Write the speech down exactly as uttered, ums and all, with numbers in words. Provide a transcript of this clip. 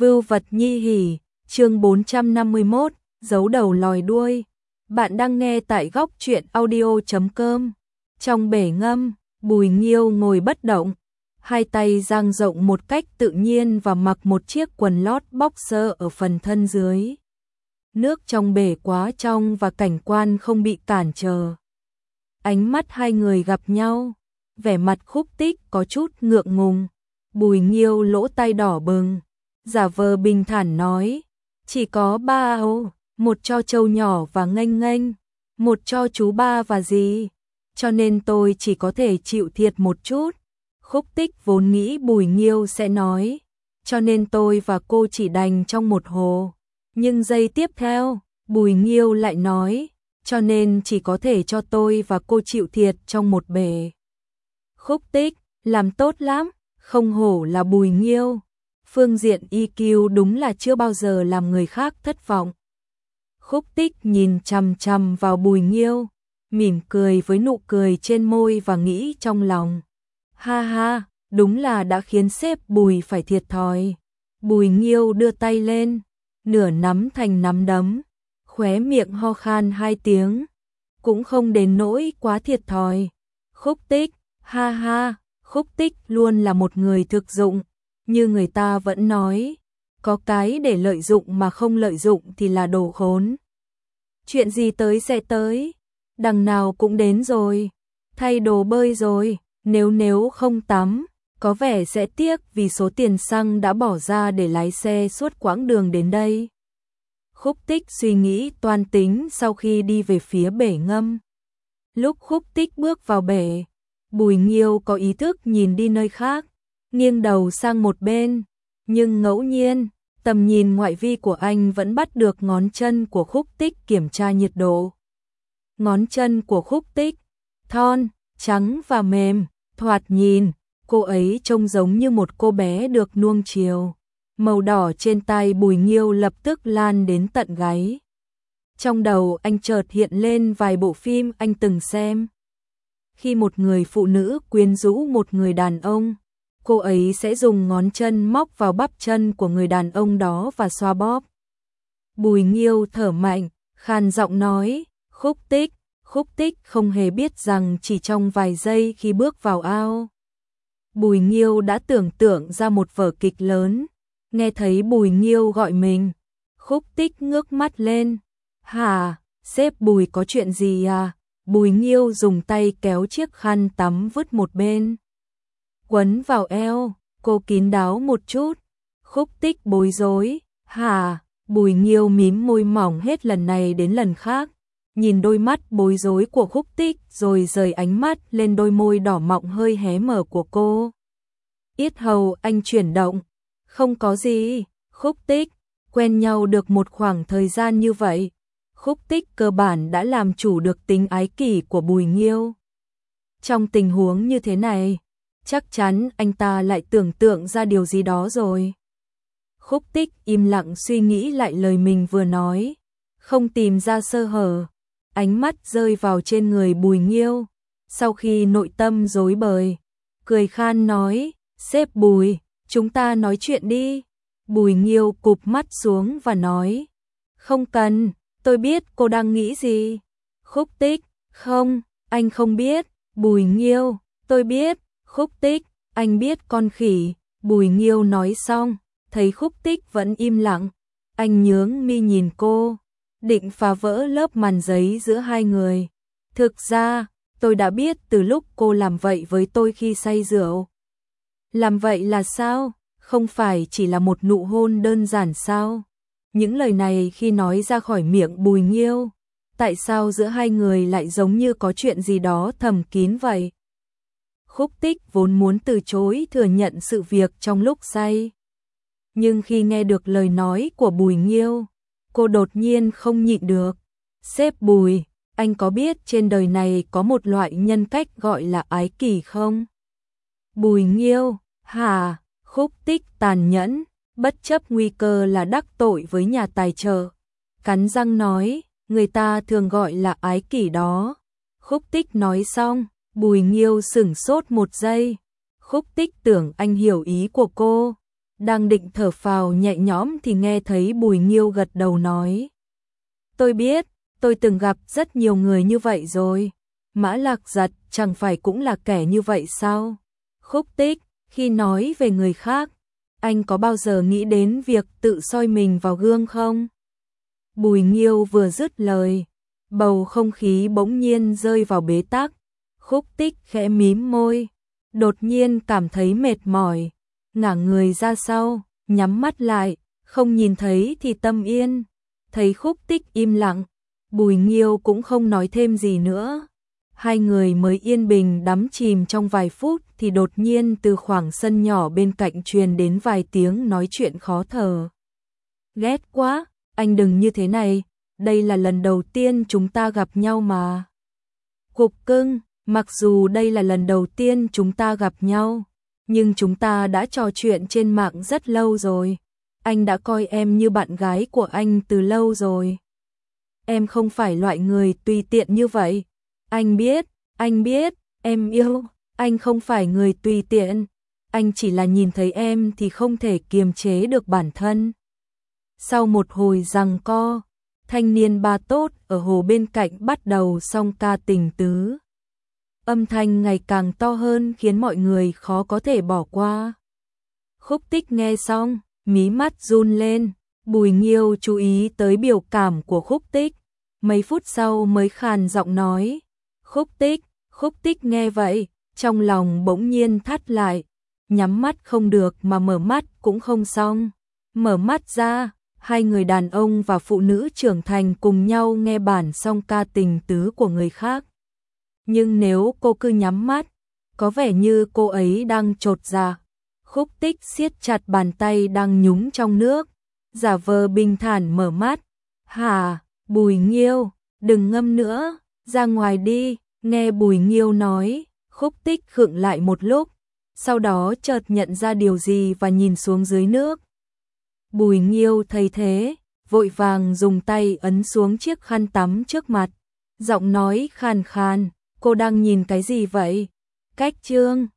Vưu vật nhi hỉ, chương bốn trăm năm mươi mốt, giấu đầu lòi đuôi. Bạn đang nghe tại góc truyện audio chấm com. Trong bể ngâm, Bùi Nghiêu ngồi bất động, hai tay dang rộng một cách tự nhiên và mặc một chiếc quần lót boxer ở phần thân dưới. Nước trong bể quá trong và cảnh quan không bị cản trở. Ánh mắt hai người gặp nhau, vẻ mặt Khúc Tích có chút ngượng ngùng. Bùi Nghiêu lỗ tai đỏ bừng, giả vờ bình thản nói, chỉ có ba ao, một cho trâu nhỏ và nghênh nghênh, một cho chú ba và dì, cho nên tôi chỉ có thể chịu thiệt một chút. Khúc Tích vốn nghĩ Bùi Nghiêu sẽ nói, cho nên tôi và cô chỉ đành trong một hồ, nhưng giây tiếp theo, Bùi Nghiêu lại nói, cho nên chỉ có thể cho tôi và cô chịu thiệt trong một bể. Khúc Tích, làm tốt lắm, không hổ là Bùi Nghiêu. Phương diện i kiu đúng là chưa bao giờ làm người khác thất vọng. Khúc Tích nhìn chằm chằm vào Bùi Nghiêu, mỉm cười với nụ cười trên môi và nghĩ trong lòng. Ha ha, đúng là đã khiến sếp Bùi phải thiệt thòi. Bùi Nghiêu đưa tay lên, nửa nắm thành nắm đấm, khóe miệng ho khan hai tiếng. Cũng không đến nỗi quá thiệt thòi. Khúc Tích, ha ha, Khúc Tích luôn là một người thực dụng. Như người ta vẫn nói, có cái để lợi dụng mà không lợi dụng thì là đồ khốn. Chuyện gì tới sẽ tới, đằng nào cũng đến rồi, thay đồ bơi rồi, nếu nếu không tắm, có vẻ sẽ tiếc vì số tiền xăng đã bỏ ra để lái xe suốt quãng đường đến đây. Khúc Tích suy nghĩ toan tính sau khi đi về phía bể ngâm. Lúc Khúc Tích bước vào bể, Bùi Nghiêu có ý thức nhìn đi nơi khác, nghiêng đầu sang một bên, nhưng ngẫu nhiên, tầm nhìn ngoại vi của anh vẫn bắt được ngón chân của Khúc Tích kiểm tra nhiệt độ. Ngón chân của Khúc Tích, thon, trắng và mềm, thoạt nhìn, cô ấy trông giống như một cô bé được nuông chiều. Màu đỏ trên tay Bùi Nghiêu lập tức lan đến tận gáy. Trong đầu anh chợt hiện lên vài bộ phim anh từng xem. Khi một người phụ nữ quyến rũ một người đàn ông, cô ấy sẽ dùng ngón chân móc vào bắp chân của người đàn ông đó và xoa bóp. Bùi Nghiêu thở mạnh, khàn giọng nói, Khúc Tích, Khúc Tích không hề biết rằng chỉ trong vài giây khi bước vào ao, Bùi Nghiêu đã tưởng tượng ra một vở kịch lớn. Nghe thấy Bùi Nghiêu gọi mình, Khúc Tích ngước mắt lên. Hả, sếp Bùi có chuyện gì à? Bùi Nghiêu dùng tay kéo chiếc khăn tắm vứt một bên, quấn vào eo, cô kín đáo một chút. Khúc Tích bối rối. Hả? Bùi Nghiêu mím môi mỏng hết lần này đến lần khác, nhìn đôi mắt bối rối của Khúc Tích rồi rời ánh mắt lên đôi môi đỏ mọng hơi hé mở của cô. Yết hầu anh chuyển động. Không có gì, Khúc Tích, quen nhau được một khoảng thời gian như vậy, Khúc Tích cơ bản đã làm chủ được tính ái kỷ của Bùi Nghiêu. Trong tình huống như thế này, chắc chắn anh ta lại tưởng tượng ra điều gì đó rồi. Khúc Tích im lặng suy nghĩ lại lời mình vừa nói, không tìm ra sơ hở, ánh mắt rơi vào trên người Bùi Nghiêu. Sau khi nội tâm rối bời, cười khan nói, sếp Bùi, chúng ta nói chuyện đi. Bùi Nghiêu cụp mắt xuống và nói, không cần, tôi biết cô đang nghĩ gì. Khúc Tích, không, anh không biết. Bùi Nghiêu, tôi biết. Khúc Tích, anh biết con khỉ. Bùi Nghiêu nói xong, thấy Khúc Tích vẫn im lặng, anh nhướng mi nhìn cô, định phá vỡ lớp màn giấy giữa hai người. Thực ra, tôi đã biết từ lúc cô làm vậy với tôi khi say rượu. Làm vậy là sao? Không phải chỉ là một nụ hôn đơn giản sao? Những lời này khi nói ra khỏi miệng Bùi Nghiêu, tại sao giữa hai người lại giống như có chuyện gì đó thầm kín vậy? Khúc Tích vốn muốn từ chối thừa nhận sự việc trong lúc say, nhưng khi nghe được lời nói của Bùi Nghiêu, cô đột nhiên không nhịn được. Sếp Bùi, anh có biết trên đời này có một loại nhân cách gọi là ái kỷ không? Bùi Nghiêu, hả? Khúc Tích tàn nhẫn, bất chấp nguy cơ là đắc tội với nhà tài trợ, cắn răng nói, người ta thường gọi là ái kỷ đó. Khúc Tích nói xong, Bùi Nghiêu sửng sốt một giây. Khúc Tích tưởng anh hiểu ý của cô, đang định thở phào nhẹ nhõm thì nghe thấy Bùi Nghiêu gật đầu nói. Tôi biết, tôi từng gặp rất nhiều người như vậy rồi. Mã Lạc Giật chẳng phải cũng là kẻ như vậy sao? Khúc Tích, khi nói về người khác, anh có bao giờ nghĩ đến việc tự soi mình vào gương không? Bùi Nghiêu vừa dứt lời, bầu không khí bỗng nhiên rơi vào bế tắc. Khúc Tích khẽ mím môi, đột nhiên cảm thấy mệt mỏi, ngả người ra sau, nhắm mắt lại, không nhìn thấy thì tâm yên. Thấy Khúc Tích im lặng, Bùi Nghiêu cũng không nói thêm gì nữa. Hai người mới yên bình đắm chìm trong vài phút thì đột nhiên từ khoảng sân nhỏ bên cạnh truyền đến vài tiếng nói chuyện khó thở. Ghét quá, anh đừng như thế này, đây là lần đầu tiên chúng ta gặp nhau mà. Cục cưng, mặc dù đây là lần đầu tiên chúng ta gặp nhau, nhưng chúng ta đã trò chuyện trên mạng rất lâu rồi. Anh đã coi em như bạn gái của anh từ lâu rồi. Em không phải loại người tùy tiện như vậy. Anh biết, anh biết, em yêu, anh không phải người tùy tiện. Anh chỉ là nhìn thấy em thì không thể kiềm chế được bản thân. Sau một hồi giằng co, thanh niên ba tốt ở hồ bên cạnh bắt đầu song ca tình tứ. Âm thanh ngày càng to hơn khiến mọi người khó có thể bỏ qua. Khúc Tích nghe xong, mí mắt run lên. Bùi Nghiêu chú ý tới biểu cảm của Khúc Tích, mấy phút sau mới khàn giọng nói. Khúc Tích, Khúc Tích nghe vậy, trong lòng bỗng nhiên thắt lại, nhắm mắt không được mà mở mắt cũng không xong. Mở mắt ra, hai người đàn ông và phụ nữ trưởng thành cùng nhau nghe bản song ca tình tứ của người khác. Nhưng nếu cô cứ nhắm mắt, có vẻ như cô ấy đang chột dạ. Khúc Tích siết chặt bàn tay đang nhúng trong nước, giả vờ bình thản mở mắt. Hả, Bùi Nghiêu, đừng ngâm nữa, ra ngoài đi. Nghe Bùi Nghiêu nói, Khúc Tích khựng lại một lúc, sau đó chợt nhận ra điều gì và nhìn xuống dưới nước. Bùi Nghiêu thấy thế, vội vàng dùng tay ấn xuống chiếc khăn tắm trước mặt, giọng nói khàn khàn, cô đang nhìn cái gì vậy? Cách Trương,